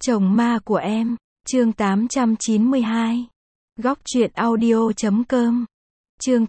Chồng ma của em, chương 892. Góc truyện audio.com. Chương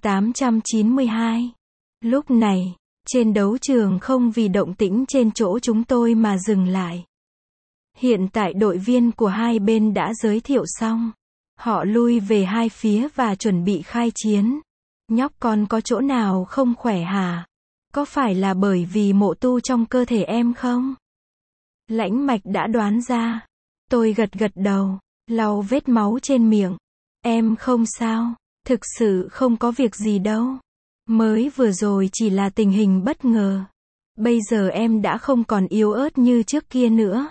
892. Lúc này, trên đấu trường không vì động tĩnh trên chỗ chúng tôi mà dừng lại. Hiện tại đội viên của hai bên đã giới thiệu xong. Họ lui về hai phía và chuẩn bị khai chiến. Nhóc con có chỗ nào không khỏe hả? Có phải là bởi vì mộ tu trong cơ thể em không? Lãnh Mạch đã đoán ra. Tôi gật gật đầu, lau vết máu trên miệng. Em không sao, thực sự không có việc gì đâu. Mới vừa rồi chỉ là tình hình bất ngờ. Bây giờ em đã không còn yếu ớt như trước kia nữa.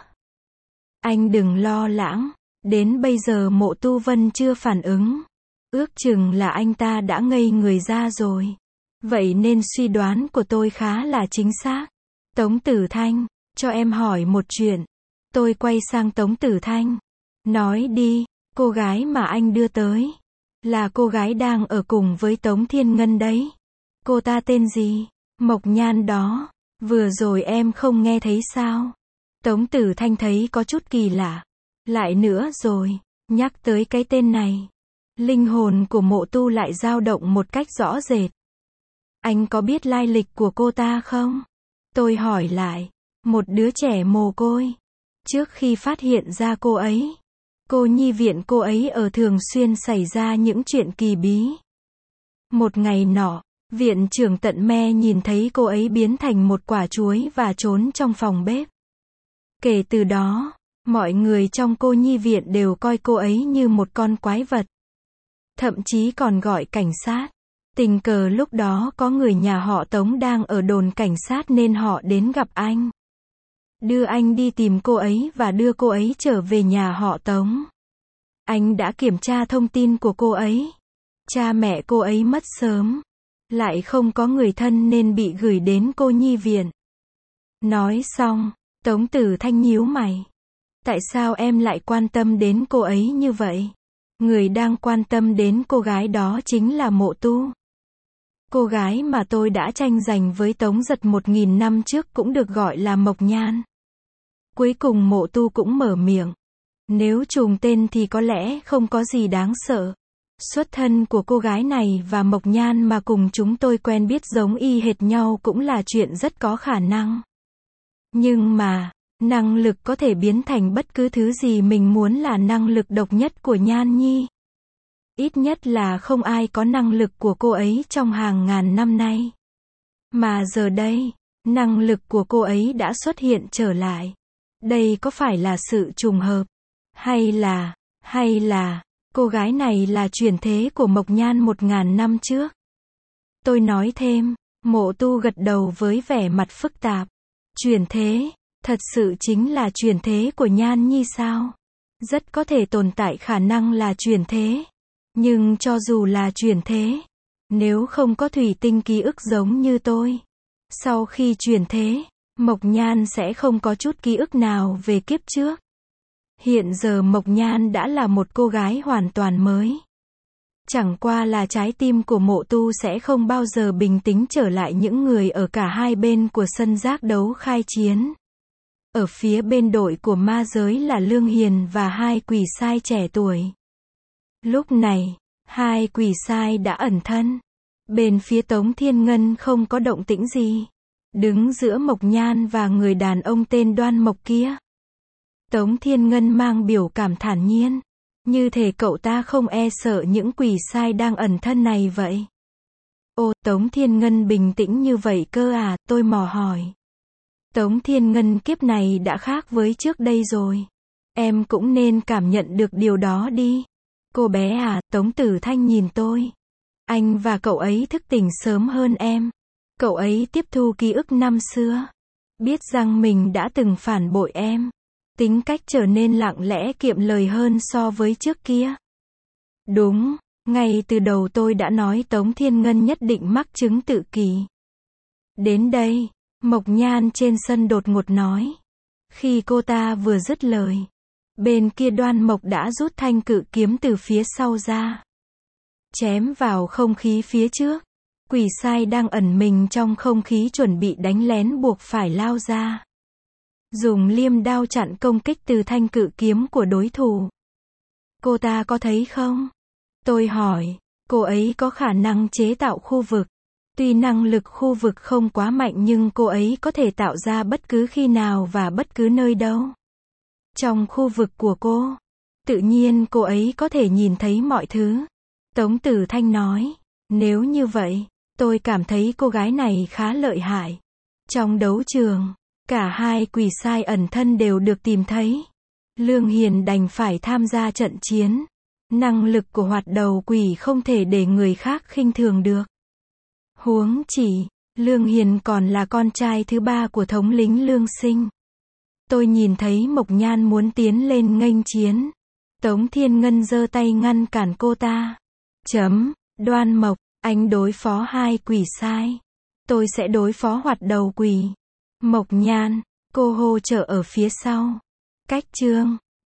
Anh đừng lo lắng, đến bây giờ Mộ Tu Vân chưa phản ứng. Ước chừng là anh ta đã ngây người ra rồi. Vậy nên suy đoán của tôi khá là chính xác. Tống Tử Thanh, cho em hỏi một chuyện. Tôi quay sang Tống Tử Thanh. Nói đi, cô gái mà anh đưa tới. Là cô gái đang ở cùng với Tống Thiên Ngân đấy. Cô ta tên gì? Mộc Nhan đó. Vừa rồi em không nghe thấy sao? Tống Tử Thanh thấy có chút kỳ lạ. Lại nữa rồi, nhắc tới cái tên này. Linh hồn của Mộ Tu lại dao động một cách rõ rệt. Anh có biết lai lịch của cô ta không? Tôi hỏi lại. Một đứa trẻ mồ côi. Trước khi phát hiện ra cô ấy, cô nhi viện cô ấy ở thường xuyên xảy ra những chuyện kỳ bí. Một ngày nọ, viện trưởng Tận Me nhìn thấy cô ấy biến thành một quả chuối và trốn trong phòng bếp. Kể từ đó, mọi người trong cô nhi viện đều coi cô ấy như một con quái vật. Thậm chí còn gọi cảnh sát. Tình cờ lúc đó có người nhà họ Tống đang ở đồn cảnh sát nên họ đến gặp anh. Đưa anh đi tìm cô ấy và đưa cô ấy trở về nhà họ Tống. Anh đã kiểm tra thông tin của cô ấy. Cha mẹ cô ấy mất sớm. Lại không có người thân nên bị gửi đến cô nhi viện. Nói xong, Tống Tử Thanh nhíu mày. Tại sao em lại quan tâm đến cô ấy như vậy? Người đang quan tâm đến cô gái đó chính là Mộ Tu. Cô gái mà tôi đã tranh giành với Tống Giật 1000 năm trước cũng được gọi là Mộc Nhan. Cuối cùng Mộ Tu cũng mở miệng. Nếu trùng tên thì có lẽ không có gì đáng sợ. Xuất thân của cô gái này và Mộc Nhan mà cùng chúng tôi quen biết giống y hệt nhau cũng là chuyện rất có khả năng. Nhưng mà, năng lực có thể biến thành bất cứ thứ gì mình muốn là năng lực độc nhất của Nhan Nhi. Ít nhất là không ai có năng lực của cô ấy trong hàng ngàn năm nay. Mà giờ đây, năng lực của cô ấy đã xuất hiện trở lại. Đây có phải là sự trùng hợp? Hay là, cô gái này là chuyển thế của Mộc Nhan 1000 năm trước? Tôi nói thêm, Mộ Tu gật đầu với vẻ mặt phức tạp. Chuyển thế, thật sự chính là chuyển thế của Nhan Nhi sao? Rất có thể tồn tại khả năng là chuyển thế. Nhưng cho dù là chuyển thế, nếu không có thủy tinh ký ức giống như tôi, sau khi chuyển thế, Mộc Nhan sẽ không có chút ký ức nào về kiếp trước. Hiện giờ Mộc Nhan đã là một cô gái hoàn toàn mới. Chẳng qua là trái tim của Mộ Tu sẽ không bao giờ bình tĩnh trở lại những người ở cả hai bên của sân giác đấu khai chiến. Ở phía bên đội của ma giới là Lương Hiền và hai quỷ sai trẻ tuổi. Lúc này, hai quỷ sai đã ẩn thân. Bên phía Tống Thiên Ngân không có động tĩnh gì. Đứng giữa Mộc Nhan và người đàn ông tên Đoan Mộc kia. Tống Thiên Ngân mang biểu cảm thản nhiên. Như thể cậu ta không e sợ những quỷ sai đang ẩn thân này vậy. Ô, Tống Thiên Ngân bình tĩnh như vậy cơ à, tôi mò hỏi. Tống Thiên Ngân kiếp này đã khác với trước đây rồi. Em cũng nên cảm nhận được điều đó đi. Cô bé à, Tống Tử Thanh nhìn tôi. Anh và cậu ấy thức tỉnh sớm hơn em. Cậu ấy tiếp thu ký ức năm xưa. Biết rằng mình đã từng phản bội em. Tính cách trở nên lặng lẽ kiệm lời hơn so với trước kia. Đúng, ngay từ đầu tôi đã nói Tống Thiên Ngân nhất định mắc chứng tự kỷ. Đến đây, Mộc Nhan trên sân đột ngột nói. Khi cô ta vừa dứt lời, bên kia Đoan Mộc đã rút thanh cự kiếm từ phía sau ra. Chém vào không khí phía trước. Quỷ sai đang ẩn mình trong không khí chuẩn bị đánh lén buộc phải lao ra. dùng liêm đao chặn công kích từ thanh cự kiếm của đối thủ. Cô ta có thấy không? Tôi hỏi, cô ấy có khả năng chế tạo khu vực. Tuy năng lực khu vực không quá mạnh nhưng cô ấy có thể tạo ra bất cứ khi nào và bất cứ nơi đâu. Trong khu vực của cô, tự nhiên cô ấy có thể nhìn thấy mọi thứ. Tống Tử Thanh nói, nếu như vậy, tôi cảm thấy cô gái này khá lợi hại. Trong đấu trường, cả hai quỷ sai ẩn thân đều được tìm thấy. Lương Hiền đành phải tham gia trận chiến. Năng lực của hoạt đầu quỷ không thể để người khác khinh thường được. Huống chỉ, Lương Hiền còn là con trai thứ ba của thống lĩnh Lương Sinh. Tôi nhìn thấy Mộc Nhan muốn tiến lên nghênh chiến. Tống Thiên Ngân giơ tay ngăn cản cô ta. Đoan Mộc, anh đối phó hai quỷ sai. Tôi sẽ đối phó hoạt đầu quỷ. Mộc Nhan, cô hỗ trợ ở phía sau. Cách chương